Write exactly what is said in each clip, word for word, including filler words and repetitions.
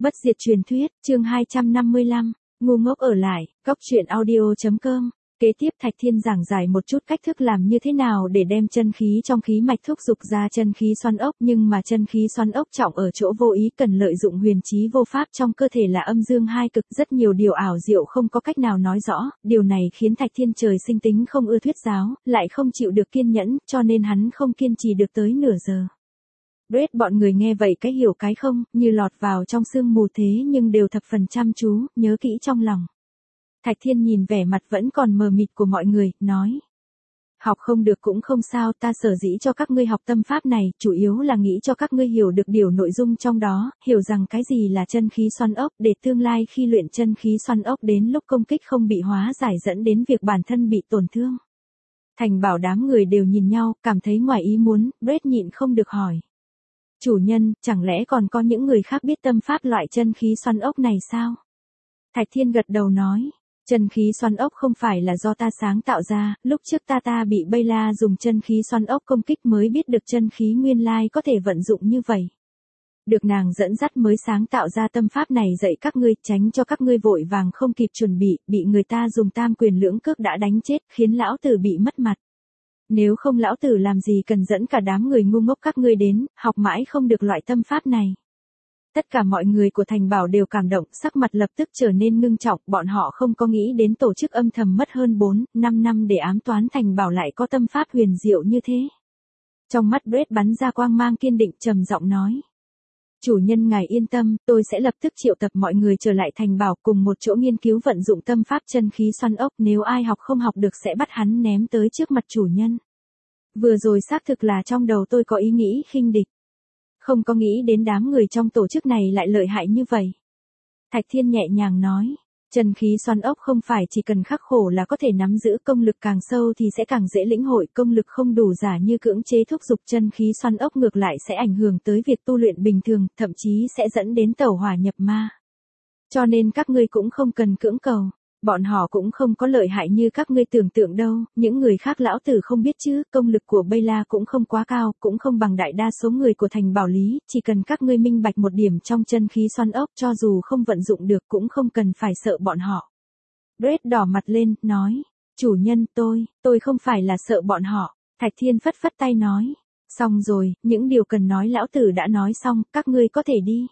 Bất diệt truyền thuyết, chương hai trăm năm mươi lăm, ngu ngốc ở lại, góc truyện audio chấm com. Kế tiếp Thạch Thiên giảng giải một chút cách thức làm như thế nào để đem chân khí trong khí mạch thúc dục ra chân khí xoắn ốc, nhưng mà chân khí xoắn ốc trọng ở chỗ vô ý cần lợi dụng huyền trí vô pháp trong cơ thể là âm dương hai cực, rất nhiều điều ảo diệu không có cách nào nói rõ, điều này khiến Thạch Thiên trời sinh tính không ưa thuyết giáo, lại không chịu được kiên nhẫn, cho nên hắn không kiên trì được tới nửa giờ. Brett bọn người nghe vậy cái hiểu cái không, như lọt vào trong sương mù thế nhưng đều thập phần chăm chú, nhớ kỹ trong lòng. Thạch Thiên nhìn vẻ mặt vẫn còn mờ mịt của mọi người, nói. Học không được cũng không sao, ta sở dĩ cho các ngươi học tâm pháp này, chủ yếu là nghĩ cho các ngươi hiểu được điều nội dung trong đó, hiểu rằng cái gì là chân khí xoắn ốc, để tương lai khi luyện chân khí xoắn ốc đến lúc công kích không bị hóa giải dẫn đến việc bản thân bị tổn thương. Thành Bảo đám người đều nhìn nhau, cảm thấy ngoài ý muốn, Brett nhịn không được hỏi. Chủ nhân, chẳng lẽ còn có những người khác biết tâm pháp loại chân khí xoắn ốc này sao? Thạch Thiên gật đầu nói, chân khí xoắn ốc không phải là do ta sáng tạo ra, lúc trước ta ta bị Bayla dùng chân khí xoắn ốc công kích mới biết được chân khí nguyên lai có thể vận dụng như vậy. Được nàng dẫn dắt mới sáng tạo ra tâm pháp này dạy các ngươi, tránh cho các ngươi vội vàng không kịp chuẩn bị, bị người ta dùng tam quyền lưỡng cước đã đánh chết, khiến lão tử bị mất mặt. Nếu không lão tử làm gì cần dẫn cả đám người ngu ngốc các ngươi đến, học mãi không được loại tâm pháp này. Tất cả mọi người của Thành Bảo đều cảm động, sắc mặt lập tức trở nên ngưng trọng, bọn họ không có nghĩ đến tổ chức âm thầm mất hơn bốn, năm năm để ám toán Thành Bảo lại có tâm pháp huyền diệu như thế. Trong mắt Brett bắn ra quang mang kiên định, trầm giọng nói. Chủ nhân ngài yên tâm, tôi sẽ lập tức triệu tập mọi người trở lại Thành Bảo cùng một chỗ nghiên cứu vận dụng tâm pháp chân khí xoắn ốc, nếu ai học không học được sẽ bắt hắn ném tới trước mặt chủ nhân. Vừa rồi xác thực là trong đầu tôi có ý nghĩ khinh địch. Không có nghĩ đến đám người trong tổ chức này lại lợi hại như vậy. Thạch Thiên nhẹ nhàng nói, chân khí xoắn ốc không phải chỉ cần khắc khổ là có thể nắm giữ, công lực càng sâu thì sẽ càng dễ lĩnh hội, công lực không đủ giả như cưỡng chế thúc dục chân khí xoắn ốc ngược lại sẽ ảnh hưởng tới việc tu luyện bình thường, thậm chí sẽ dẫn đến tẩu hỏa nhập ma. Cho nên các ngươi cũng không cần cưỡng cầu. Bọn họ cũng không có lợi hại như các ngươi tưởng tượng đâu, những người khác lão tử không biết chứ, công lực của Bayla cũng không quá cao, cũng không bằng đại đa số người của Thành Bảo Lý, chỉ cần các ngươi minh bạch một điểm trong chân khí xoắn ốc cho dù không vận dụng được cũng không cần phải sợ bọn họ. Brett đỏ mặt lên, nói, chủ nhân tôi, tôi không phải là sợ bọn họ, Thạch Thiên phất phất tay nói, xong rồi, những điều cần nói lão tử đã nói xong, các ngươi có thể đi.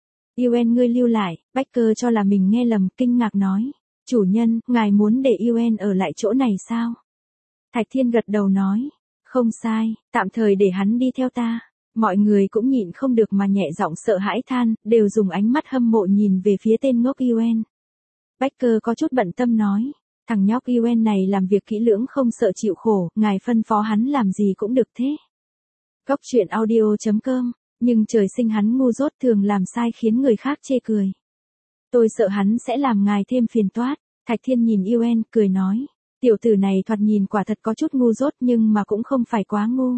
Yuen ngươi lưu lại, Baker cho là mình nghe lầm, kinh ngạc nói. Chủ nhân, ngài muốn để Yuen ở lại chỗ này sao? Thạch Thiên gật đầu nói, không sai, tạm thời để hắn đi theo ta. Mọi người cũng nhịn không được mà nhẹ giọng sợ hãi than, đều dùng ánh mắt hâm mộ nhìn về phía tên ngốc Yuen. Baker có chút bận tâm nói, thằng nhóc Yuen này làm việc kỹ lưỡng không sợ chịu khổ, ngài phân phó hắn làm gì cũng được thế. Góc truyện audio chấm com, nhưng trời sinh hắn ngu dốt thường làm sai khiến người khác chê cười. Tôi sợ hắn sẽ làm ngài thêm phiền toát. Thạch Thiên nhìn Yuen, cười nói. Tiểu tử này thoạt nhìn quả thật có chút ngu dốt nhưng mà cũng không phải quá ngu.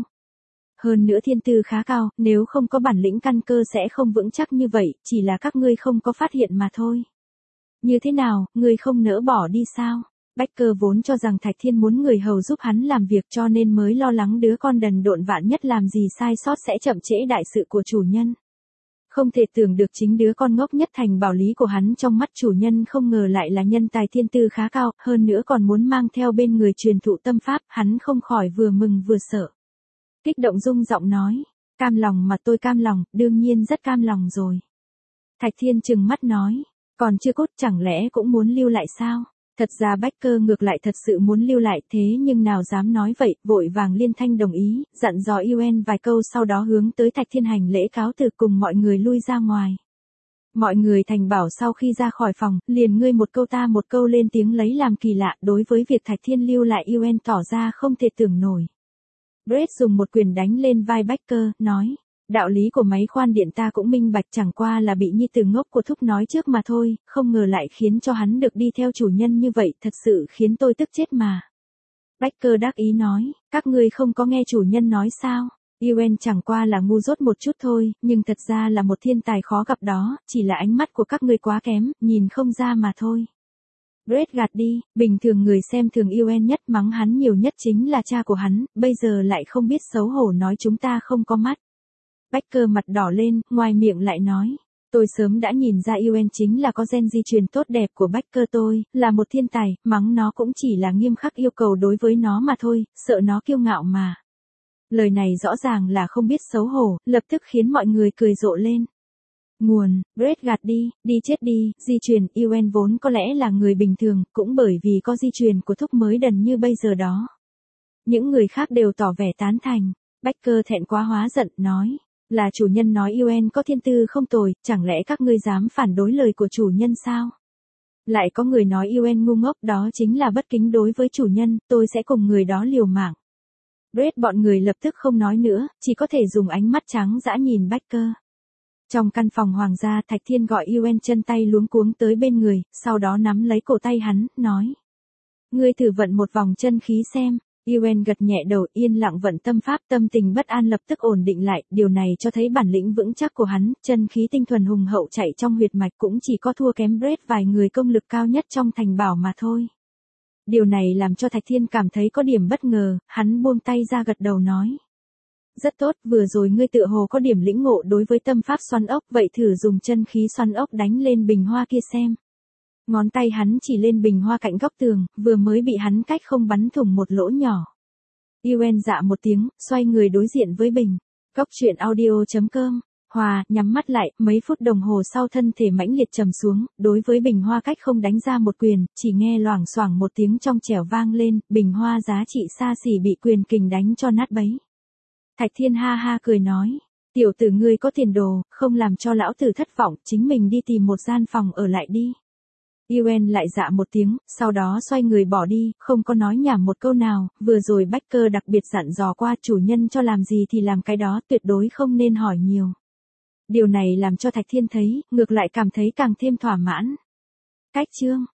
Hơn nữa thiên tư khá cao, nếu không có bản lĩnh căn cơ sẽ không vững chắc như vậy, chỉ là các ngươi không có phát hiện mà thôi. Như thế nào, ngươi không nỡ bỏ đi sao? Baker vốn cho rằng Thạch Thiên muốn người hầu giúp hắn làm việc cho nên mới lo lắng đứa con đần độn vạn nhất làm gì sai sót sẽ chậm trễ đại sự của chủ nhân. Không thể tưởng được chính đứa con ngốc nhất Thành Bảo Lý của hắn trong mắt chủ nhân không ngờ lại là nhân tài thiên tư khá cao, hơn nữa còn muốn mang theo bên người truyền thụ tâm pháp, hắn không khỏi vừa mừng vừa sợ. Kích động rung giọng nói, cam lòng mà tôi cam lòng, đương nhiên rất cam lòng rồi. Thạch Thiên trừng mắt nói, còn chưa cốt chẳng lẽ cũng muốn lưu lại sao? Thật ra Baker ngược lại thật sự muốn lưu lại thế nhưng nào dám nói vậy, vội vàng liên thanh đồng ý, dặn dò Yuen vài câu sau đó hướng tới Thạch Thiên hành lễ cáo từ cùng mọi người lui ra ngoài. Mọi người Thành Bảo sau khi ra khỏi phòng, liền ngươi một câu ta một câu lên tiếng lấy làm kỳ lạ, đối với việc Thạch Thiên lưu lại Yuen tỏ ra không thể tưởng nổi. Brett dùng một quyền đánh lên vai Baker, nói. Đạo lý của máy khoan điện ta cũng minh bạch, chẳng qua là bị nhi tử ngốc của thúc nói trước mà thôi, không ngờ lại khiến cho hắn được đi theo chủ nhân như vậy, thật sự khiến tôi tức chết mà. Baker đắc ý nói, các ngươi không có nghe chủ nhân nói sao? Yuen chẳng qua là ngu dốt một chút thôi, nhưng thật ra là một thiên tài khó gặp đó, chỉ là ánh mắt của các ngươi quá kém, nhìn không ra mà thôi. Brett gạt đi, bình thường người xem thường Yuen nhất, mắng hắn nhiều nhất chính là cha của hắn, bây giờ lại không biết xấu hổ nói chúng ta không có mắt. Baker mặt đỏ lên, ngoài miệng lại nói, Tôi sớm đã nhìn ra Yuen chính là có gen di truyền tốt đẹp của Baker, tôi là một thiên tài, mắng nó cũng chỉ là nghiêm khắc yêu cầu đối với nó mà thôi, sợ nó kiêu ngạo mà. Lời này rõ ràng là không biết xấu hổ, lập tức khiến mọi người cười rộ lên. Nguồn, Brett gạt đi, đi chết đi, di truyền, Yuen vốn có lẽ là người bình thường, cũng bởi vì có di truyền của thúc mới đần như bây giờ đó. Những người khác đều tỏ vẻ tán thành. Baker thẹn quá hóa giận, nói. Là chủ nhân nói Yuen có thiên tư không tồi, chẳng lẽ các ngươi dám phản đối lời của chủ nhân sao? Lại có người nói Yuen ngu ngốc, đó chính là bất kính đối với chủ nhân, tôi sẽ cùng người đó liều mạng. Brett bọn người lập tức không nói nữa, chỉ có thể dùng ánh mắt trắng dã nhìn Baker. Trong căn phòng hoàng gia, Thạch Thiên gọi Yuen chân tay luống cuống tới bên người, sau đó nắm lấy cổ tay hắn, nói. Ngươi thử vận một vòng chân khí xem. Yuen gật nhẹ đầu, yên lặng vận tâm pháp, tâm tình bất an lập tức ổn định lại, điều này cho thấy bản lĩnh vững chắc của hắn, chân khí tinh thuần hùng hậu chạy trong huyệt mạch cũng chỉ có thua kém Brett vài người công lực cao nhất trong thành bảo mà thôi. Điều này làm cho Thạch Thiên cảm thấy có điểm bất ngờ, hắn buông tay ra gật đầu nói. Rất tốt, vừa rồi ngươi tựa hồ có điểm lĩnh ngộ đối với tâm pháp xoắn ốc, vậy thử dùng chân khí xoắn ốc đánh lên bình hoa kia xem. Ngón tay hắn chỉ lên bình hoa cạnh góc tường, vừa mới bị hắn cách không bắn thủng một lỗ nhỏ. Yuen dạ một tiếng, xoay người đối diện với bình. Góc truyện audio chấm com. Hòa, nhắm mắt lại, mấy phút đồng hồ sau thân thể mãnh liệt trầm xuống, đối với bình hoa cách không đánh ra một quyền, chỉ nghe loảng xoảng một tiếng trong trẻo vang lên, bình hoa giá trị xa xỉ bị quyền kình đánh cho nát bấy. Thạch Thiên ha ha cười nói, tiểu tử ngươi có tiền đồ, không làm cho lão tử thất vọng, chính mình đi tìm một gian phòng ở lại đi. Yuen lại dạ một tiếng, sau đó xoay người bỏ đi, không có nói nhảm một câu nào, vừa rồi Baker đặc biệt dặn dò qua chủ nhân cho làm gì thì làm cái đó, tuyệt đối không nên hỏi nhiều. Điều này làm cho Thạch Thiên thấy, ngược lại cảm thấy càng thêm thỏa mãn. Cách chương